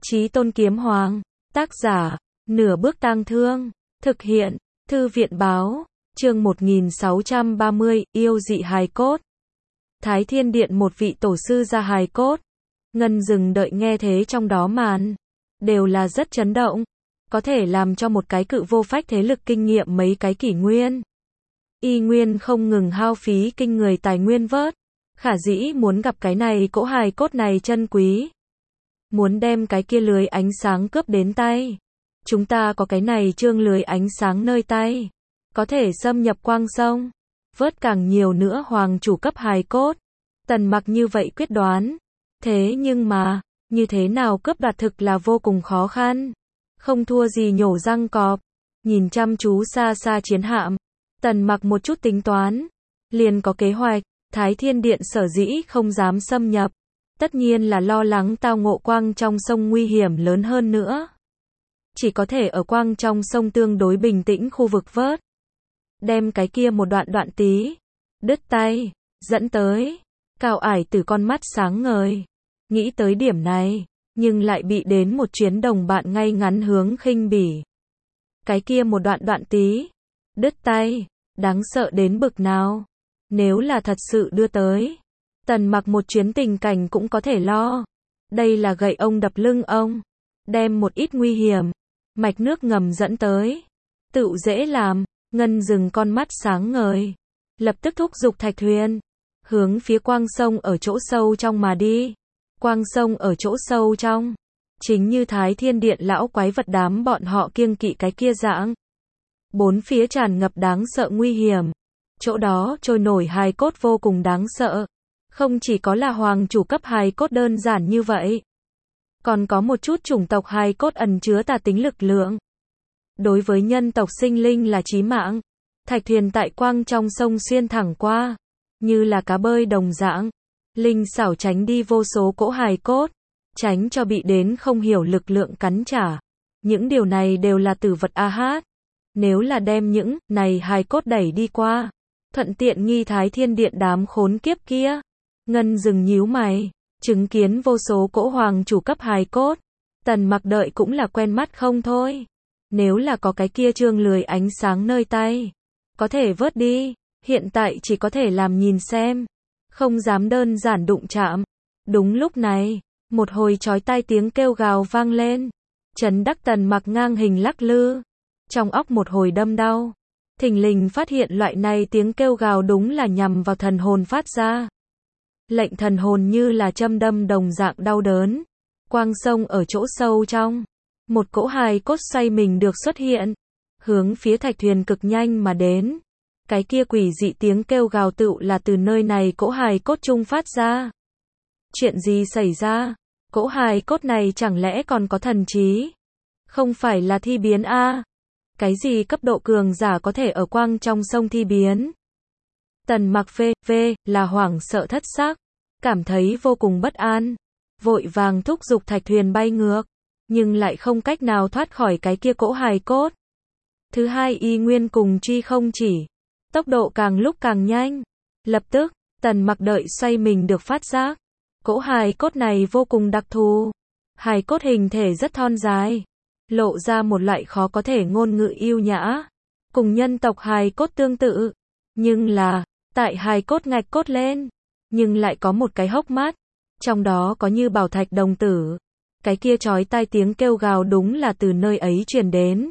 Chí Tôn Kiếm Hoàng. Tác giả, Nửa Bước Tang Thương. Thực hiện, Thư viện báo. Chương 1630, yêu dị hài cốt. Thái Thiên Điện một vị tổ sư ra hài cốt. Ngân Dừng đợi nghe thế trong đó màn. Đều là rất chấn động. Có thể làm cho một cái cự vô phách thế lực kinh nghiệm mấy cái kỷ nguyên. Y nguyên không ngừng hao phí kinh người tài nguyên vớt. Khả dĩ muốn gặp cái này cỗ hài cốt này chân quý. Muốn đem cái kia lưới ánh sáng cướp đến tay. Chúng ta có cái này trương lưới ánh sáng nơi tay. Có thể xâm nhập quang sông. Vớt càng nhiều nữa hoàng chủ cấp hài cốt. Tần Mặc như vậy quyết đoán. Thế nhưng mà, như thế nào cướp đoạt thực là vô cùng khó khăn. Không thua gì nhổ răng cọp. Nhìn chăm chú xa xa chiến hạm. Tần Mặc một chút tính toán. Liền có kế hoạch. Thái Thiên Điện sở dĩ không dám xâm nhập. Tất nhiên là lo lắng tao ngộ quang trong sông nguy hiểm lớn hơn nữa. Chỉ có thể ở quang trong sông tương đối bình tĩnh khu vực vớt. Đem cái kia một đoạn tí. Đứt tay. Dẫn tới. Cao Ải Tử con mắt sáng ngời. Nghĩ tới điểm này. Nhưng lại bị đến một chuyến đồng bạn ngay ngắn hướng khinh bỉ. Cái kia một đoạn tí. Đứt tay. Đáng sợ đến bực nào. Nếu là thật sự đưa tới. Tần Mặc một chuyến tình cảnh cũng có thể lo. Đây là gậy ông đập lưng ông. Đem một ít nguy hiểm. Mạch nước ngầm dẫn tới. Tựu dễ làm. Ngân Dừng con mắt sáng ngời. Lập tức thúc giục thạch thuyền. Hướng phía quang sông ở chỗ sâu trong mà đi. Quang sông ở chỗ sâu trong. Chính như Thái Thiên Điện lão quái vật đám bọn họ kiêng kỵ cái kia dạng. Bốn phía tràn ngập đáng sợ nguy hiểm. Chỗ đó trôi nổi hài cốt vô cùng đáng sợ. Không chỉ có là hoàng chủ cấp hài cốt đơn giản như vậy. Còn có một chút chủng tộc hài cốt ẩn chứa tà tính lực lượng. Đối với nhân tộc sinh linh là chí mạng. Thạch thuyền tại quang trong sông xuyên thẳng qua. Như là cá bơi đồng dạng. Linh xảo tránh đi vô số cỗ hài cốt. Tránh cho bị đến không hiểu lực lượng cắn trả. Những điều này đều là tử vật AH. Nếu là đem những này hài cốt đẩy đi qua. Thuận tiện nghi Thái Thiên Điện đám khốn kiếp kia. Ngân Dừng nhíu mày. Chứng kiến vô số cỗ hoàng chủ cấp hài cốt. Tần Mặc đợi cũng là quen mắt không thôi. Nếu là có cái kia trương lưới ánh sáng nơi tay. Có thể vớt đi. Hiện tại chỉ có thể làm nhìn xem. Không dám đơn giản đụng chạm. Đúng lúc này. Một hồi chói tai tiếng kêu gào vang lên. Trấn đắc Tần Mặc ngang hình lắc lư. Trong óc một hồi đâm đau. Thình lình phát hiện loại này tiếng kêu gào đúng là nhằm vào thần hồn phát ra. Lệnh thần hồn như là châm đâm đồng dạng đau đớn. Quang sông ở chỗ sâu trong. Một cỗ hài cốt xoay mình được xuất hiện. Hướng phía thạch thuyền cực nhanh mà đến. Cái kia quỷ dị tiếng kêu gào tựu là từ nơi này cỗ hài cốt trung phát ra. Chuyện gì xảy ra? Cỗ hài cốt này chẳng lẽ còn có thần trí? Không phải là thi biến a? Cái gì cấp độ cường giả có thể ở quang trong sông thi biến? Tần Mặc là hoảng sợ thất xác, cảm thấy vô cùng bất an, vội vàng thúc giục thạch thuyền bay ngược, nhưng lại không cách nào thoát khỏi cái kia cỗ hài cốt. Thứ hai y nguyên cùng truy không chỉ, tốc độ càng lúc càng nhanh. Lập tức, Tần Mặc đợi xoay mình được phát giác, cỗ hài cốt này vô cùng đặc thù, hài cốt hình thể rất thon dài, lộ ra một loại khó có thể ngôn ngữ yêu nhã, cùng nhân tộc hài cốt tương tự, nhưng là tại hài cốt ngạch cốt lên, nhưng lại có một cái hốc mắt, trong đó có như bảo thạch đồng tử. Cái kia chói tai tiếng kêu gào đúng là từ nơi ấy truyền đến.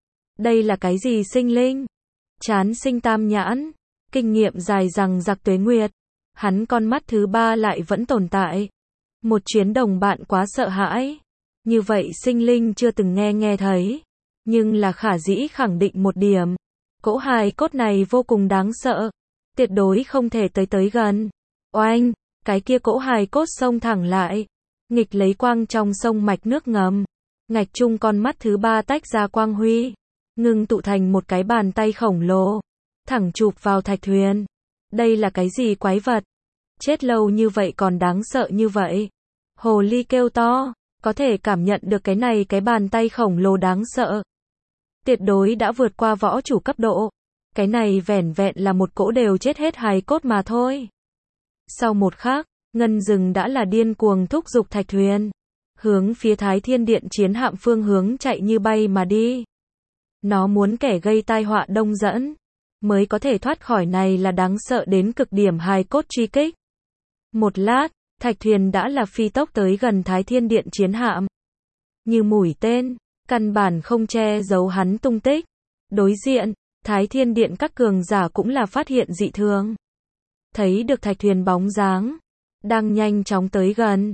Đây là cái gì sinh linh? Chán sinh tam nhãn, kinh nghiệm dài rằng giặc tuế nguyệt. Hắn con mắt thứ ba lại vẫn tồn tại. Một chuyến đồng bạn quá sợ hãi. Như vậy sinh linh chưa từng nghe thấy. Nhưng là khả dĩ khẳng định một điểm. Cỗ hài cốt này vô cùng đáng sợ. Tuyệt đối không thể tới gần. Oanh, cái kia cỗ hài cốt xông thẳng lại. Nghịch lấy quang trong sông mạch nước ngầm. Ngạch chung con mắt thứ ba tách ra quang huy. Ngưng tụ thành một cái bàn tay khổng lồ. Thẳng chụp vào thạch thuyền. Đây là cái gì quái vật? Chết lâu như vậy còn đáng sợ như vậy. Hồ ly kêu to. Có thể cảm nhận được cái này cái bàn tay khổng lồ đáng sợ. Tuyệt đối đã vượt qua võ chủ cấp độ. Cái này vẻn vẹn là một cỗ đều chết hết hài cốt mà thôi. Sau một khắc, Ngân Dừng đã là điên cuồng thúc giục thạch thuyền. hướng phía Thái Thiên Điện chiến hạm phương hướng chạy như bay mà đi. Nó muốn kẻ gây tai họa đông dẫn, mới có thể thoát khỏi này là đáng sợ đến cực điểm hài cốt truy kích. Một lát, thạch thuyền đã là phi tốc tới gần Thái Thiên Điện chiến hạm. Như mũi tên, căn bản không che giấu hắn tung tích. Đối diện, Thái Thiên Điện các cường giả cũng là phát hiện dị thường. Thấy được thạch thuyền bóng dáng, đang nhanh chóng tới gần.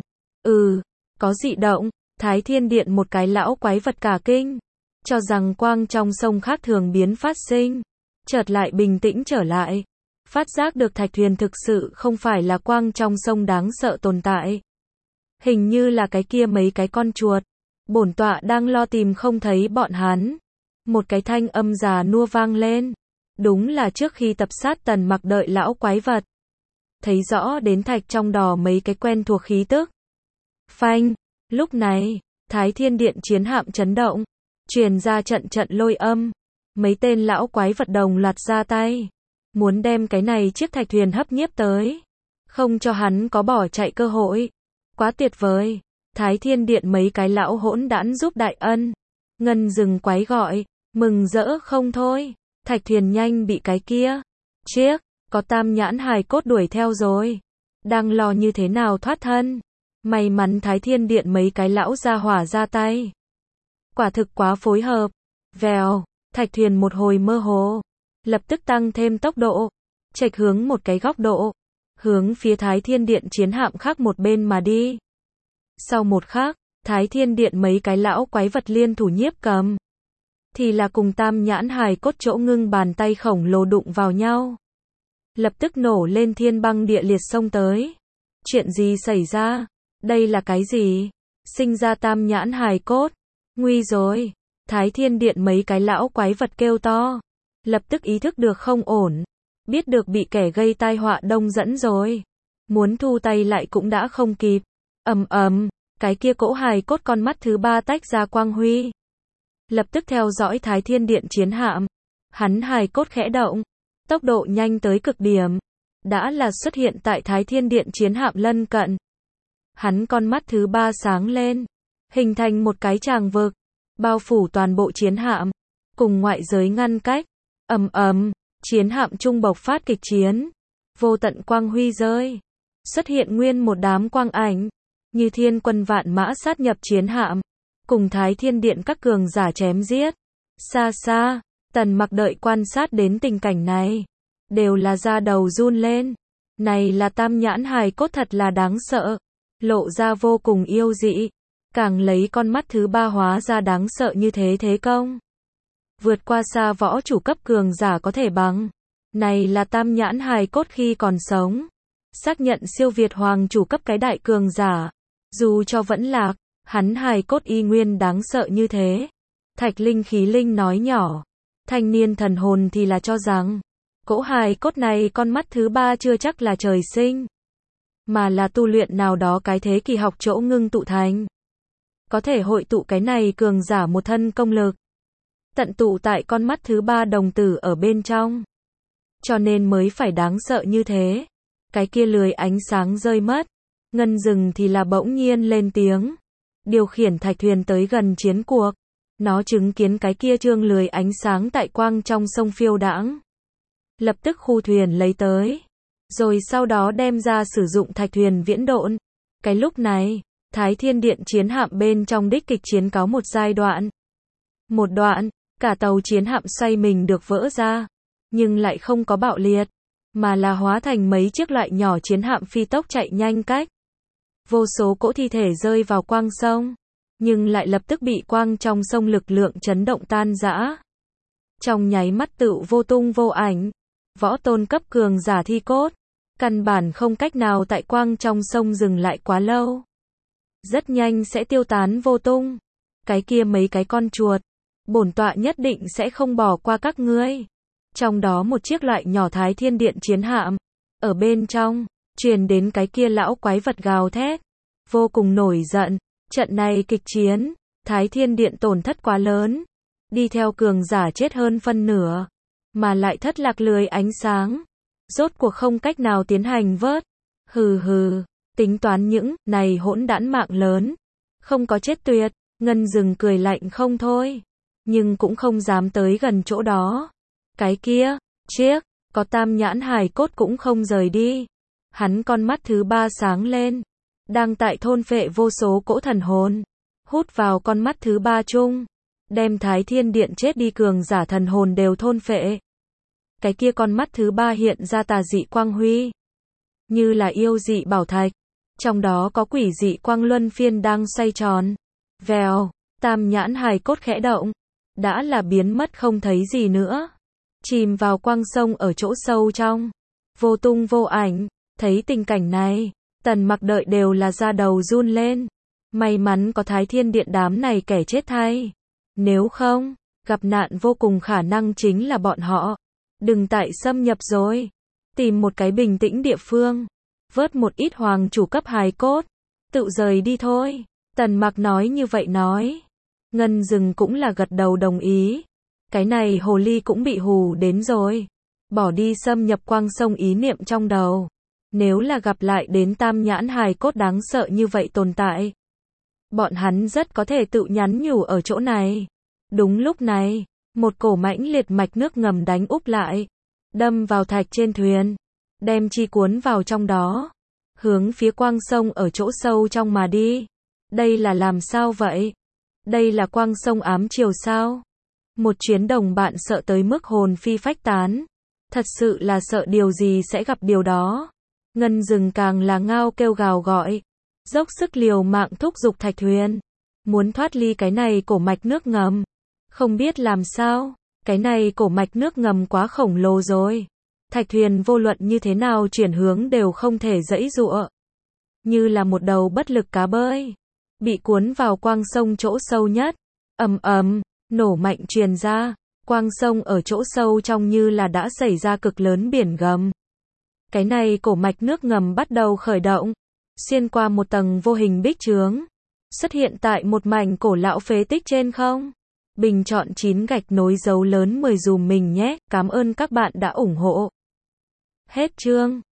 Có dị động, Thái Thiên Điện một cái lão quái vật cả kinh. Cho rằng quang trong sông khác thường biến phát sinh. Chợt lại bình tĩnh trở lại. Phát giác được thạch thuyền thực sự không phải là quang trong sông đáng sợ tồn tại. Hình như là cái kia mấy cái con chuột. Bổn tọa đang lo tìm không thấy bọn hắn. Một cái thanh âm già nua vang lên. Đúng là trước khi tập sát Tần Mặc đợi lão quái vật. Thấy rõ đến thạch trong đỏ mấy cái quen thuộc khí tức. Phanh, lúc này, Thái Thiên Điện chiến hạm chấn động. Truyền ra trận trận lôi âm. Mấy tên lão quái vật đồng loạt ra tay. Muốn đem cái này chiếc thạch thuyền hấp nhiếp tới. Không cho hắn có bỏ chạy cơ hội. Quá tuyệt vời. Thái Thiên Điện mấy cái lão hỗn đản giúp đại ân. Ngân rừng quái gọi. Mừng rỡ không thôi. Thạch thuyền nhanh bị cái kia. Chiếc. Có tam nhãn hài cốt đuổi theo rồi. Đang lo như thế nào thoát thân. May mắn Thái Thiên Điện mấy cái lão gia hỏa ra tay. Quả thực quá phối hợp. Vèo. Thạch thuyền một hồi mơ hồ. Lập tức tăng thêm tốc độ. Chệch hướng một cái góc độ. Hướng phía Thái Thiên Điện chiến hạm khác một bên mà đi. Sau một khắc, Thái Thiên Điện mấy cái lão quái vật liên thủ nhiếp cầm. Thì là cùng tam nhãn hài cốt chỗ ngưng bàn tay khổng lồ đụng vào nhau. Lập tức nổ lên thiên băng địa liệt xông tới. Chuyện gì xảy ra? Đây là cái gì? Sinh ra tam nhãn hài cốt. Nguy rồi. Thái Thiên Điện mấy cái lão quái vật kêu to. Lập tức ý thức được không ổn. Biết được bị kẻ gây tai họa đông dẫn rồi. Muốn thu tay lại cũng đã không kịp. Cái kia cỗ hài cốt con mắt thứ ba tách ra quang huy. Lập tức theo dõi Thái Thiên Điện chiến hạm. Hắn hài cốt khẽ động. Tốc độ nhanh tới cực điểm. Đã là xuất hiện tại Thái Thiên Điện chiến hạm lân cận. Hắn con mắt thứ ba sáng lên. Hình thành một cái tràng vực. Bao phủ toàn bộ chiến hạm. Cùng ngoại giới ngăn cách. Chiến hạm trung bộc phát kịch chiến. Vô tận quang huy rơi. Xuất hiện nguyên một đám quang ảnh. Như thiên quân vạn mã sát nhập chiến hạm. Cùng Thái Thiên Điện các cường giả chém giết. Xa xa, Tần Mặc đợi quan sát đến tình cảnh này. Đều là da đầu run lên. Này là tam nhãn hài cốt thật là đáng sợ. Lộ ra vô cùng yêu dị. Càng lấy con mắt thứ ba hóa ra đáng sợ như thế thế công. Vượt qua xa võ chủ cấp cường giả có thể bằng. Này là tam nhãn hài cốt khi còn sống. Xác nhận siêu việt hoàng chủ cấp cái đại cường giả. Dù cho vẫn lạc, hắn hài cốt y nguyên đáng sợ như thế. Thạch Linh Khí Linh nói nhỏ. Thanh niên thần hồn thì là cho rằng, cỗ hài cốt này con mắt thứ ba chưa chắc là trời sinh. Mà là tu luyện nào đó cái thế kỳ học chỗ ngưng tụ thành. Có thể hội tụ cái này cường giả một thân công lực. Tận tụ tại con mắt thứ ba đồng tử ở bên trong. Cho nên mới phải đáng sợ như thế. Cái kia lười ánh sáng rơi mất. Ngân rừng thì là bỗng nhiên lên tiếng. Điều khiển thạch thuyền tới gần chiến cuộc. Nó chứng kiến cái kia trương lười ánh sáng tại quang trong sông phiêu đãng. Lập tức khu thuyền lấy tới. Rồi sau đó đem ra sử dụng thạch thuyền viễn độn. Cái lúc này, Thái Thiên Điện chiến hạm bên trong đích kịch chiến cáo một giai đoạn. Một đoạn, cả tàu chiến hạm xoay mình được vỡ ra. Nhưng lại không có bạo liệt. Mà là hóa thành mấy chiếc loại nhỏ chiến hạm phi tốc chạy nhanh cách. Vô số cỗ thi thể rơi vào quang sông. Nhưng lại lập tức bị quang trong sông lực lượng chấn động tan rã. Trong nháy mắt tựu vô tung vô ảnh. Võ tôn cấp cường giả thi cốt. Căn bản không cách nào tại quang trong sông dừng lại quá lâu. Rất nhanh sẽ tiêu tán vô tung. Cái kia mấy cái con chuột. Bổn tọa nhất định sẽ không bỏ qua các ngươi. Trong đó một chiếc loại nhỏ Thái Thiên Điện chiến hạm. Ở bên trong, truyền đến cái kia lão quái vật gào thét. Vô cùng nổi giận. Trận này kịch chiến, Thái Thiên Điện tổn thất quá lớn. Đi theo cường giả chết hơn phân nửa. Mà lại thất lạc lưới ánh sáng. Rốt cuộc không cách nào tiến hành vớt. Hừ, tính toán những này hỗn đản mạng lớn. Không có chết tuyệt, Ngân Dừng cười lạnh không thôi. Nhưng cũng không dám tới gần chỗ đó. Cái kia, chiếc, có tam nhãn hài cốt cũng không rời đi. Hắn con mắt thứ ba sáng lên. Đang tại thôn phệ vô số cỗ thần hồn. Hút vào con mắt thứ ba chung. Đem Thái Thiên Điện chết đi cường giả thần hồn đều thôn phệ. Cái kia con mắt thứ ba hiện ra tà dị quang huy. Như là yêu dị bảo thạch. Trong đó có quỷ dị quang luân phiên đang xoay tròn. Vèo, tam nhãn hài cốt khẽ động. Đã là biến mất không thấy gì nữa. Chìm vào quang sông ở chỗ sâu trong. Vô tung vô ảnh. Thấy tình cảnh này, Tần Mặc đợi đều là da đầu run lên. May mắn có Thái Thiên Điện đám này kẻ chết thay. Nếu không, gặp nạn vô cùng khả năng chính là bọn họ. Đừng tại xâm nhập rồi. Tìm một cái bình tĩnh địa phương. Vớt một ít hoàng chủ cấp hài cốt. Tự rời đi thôi. Tần Mặc nói như vậy nói. Ngân Dừng cũng là gật đầu đồng ý. Cái này hồ ly cũng bị hù đến rồi. Bỏ đi xâm nhập quang sông ý niệm trong đầu. Nếu là gặp lại đến tam nhãn hài cốt đáng sợ như vậy tồn tại. Bọn hắn rất có thể tự nhắn nhủ ở chỗ này. Đúng lúc này, một cổ mãnh liệt mạch nước ngầm đánh úp lại. Đâm vào thạch trên thuyền. Đem chi cuốn vào trong đó. Hướng phía quang sông ở chỗ sâu trong mà đi. Đây là làm sao vậy? Đây là quang sông ám chiều sao? Một chuyến đồng bạn sợ tới mức hồn phi phách tán. Thật sự là sợ điều gì sẽ gặp điều đó. Ngân Dừng càng là ngao kêu gào gọi. Dốc sức liều mạng thúc giục thạch thuyền. Muốn thoát ly cái này cổ mạch nước ngầm. Không biết làm sao. Cái này cổ mạch nước ngầm quá khổng lồ rồi. Thạch thuyền vô luận như thế nào chuyển hướng đều không thể giãy giụa. Như là một đầu bất lực cá bơi. Bị cuốn vào quang sông chỗ sâu nhất. Ầm ầm, nổ mạnh truyền ra. Quang sông ở chỗ sâu trong như là đã xảy ra cực lớn biển gầm. Cái này cổ mạch nước ngầm bắt đầu khởi động. Xuyên qua một tầng vô hình bích chướng. Xuất hiện tại một mảnh cổ lão phế tích trên không. Bình chọn 9 gạch nối dấu lớn 10 dùm mình nhé. Cảm ơn các bạn đã ủng hộ. Hết chương.